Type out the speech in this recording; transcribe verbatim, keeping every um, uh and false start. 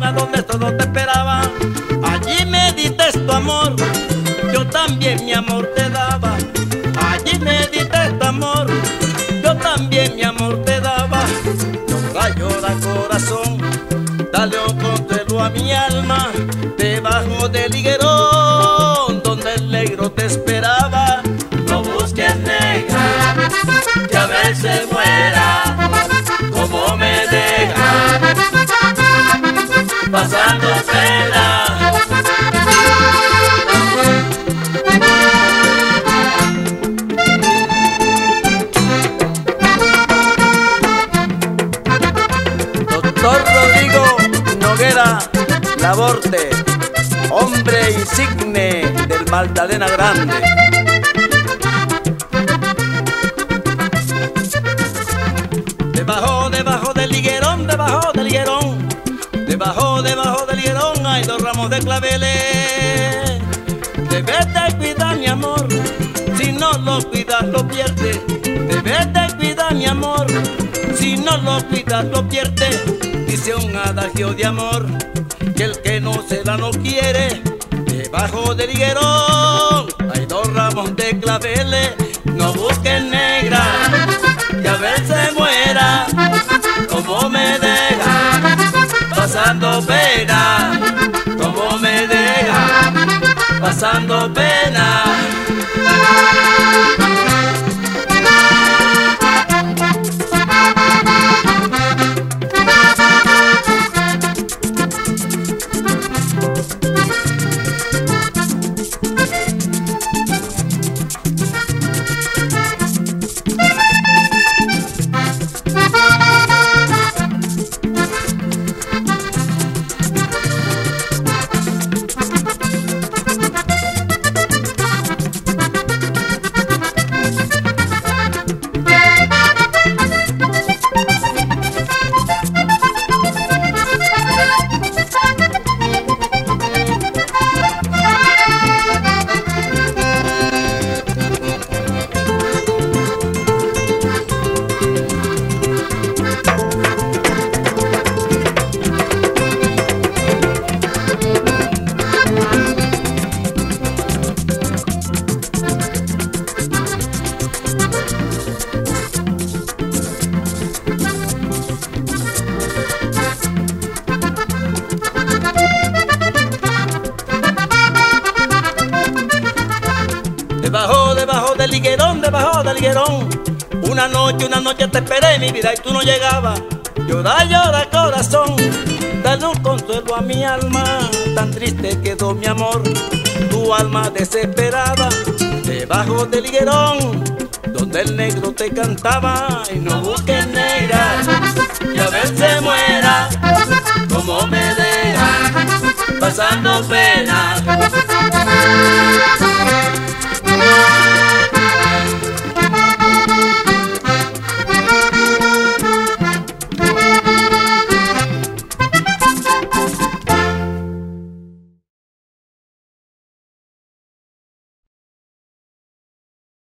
Laguna donde todo te esperaba. Allí me diste tu amor, yo también mi amor te daba. Allí me diste tu amor, yo también mi amor te daba. Llora, llora corazón, dale un consuelo a mi alma. Debajo del higuerón donde el negro te esperaba. No busques negra, que a veces muera, como me deja, pasando pena. Doctor Rodrigo Noguera Laborte, hombre insigne del Magdalena Grande. Debajo, debajo del higuerón, debajo del higuerón, debajo, debajo del higuerón hay dos ramos de claveles. Debes de cuidar mi amor, si no lo cuidas lo pierdes. Debes de cuidar mi amor, si no lo cuidas lo pierdes. Dice un adagio de amor, que el que no se da no quiere. Debajo del higuerón hay dos ramos de claveles. No busques negra, que a veces muera, como me deja, pasando pena, como me deja, pasando pena. Debajo, debajo del higuerón, debajo del higuerón, una noche, una noche te esperé mi vida y tú no llegabas. Llora, llora corazón, dale un consuelo a mi alma. Tan triste quedó mi amor, tu alma desesperada. Debajo del higuerón, donde el negro te cantaba. Y no busques negra, que a veces muera, como me deja, pasando pena.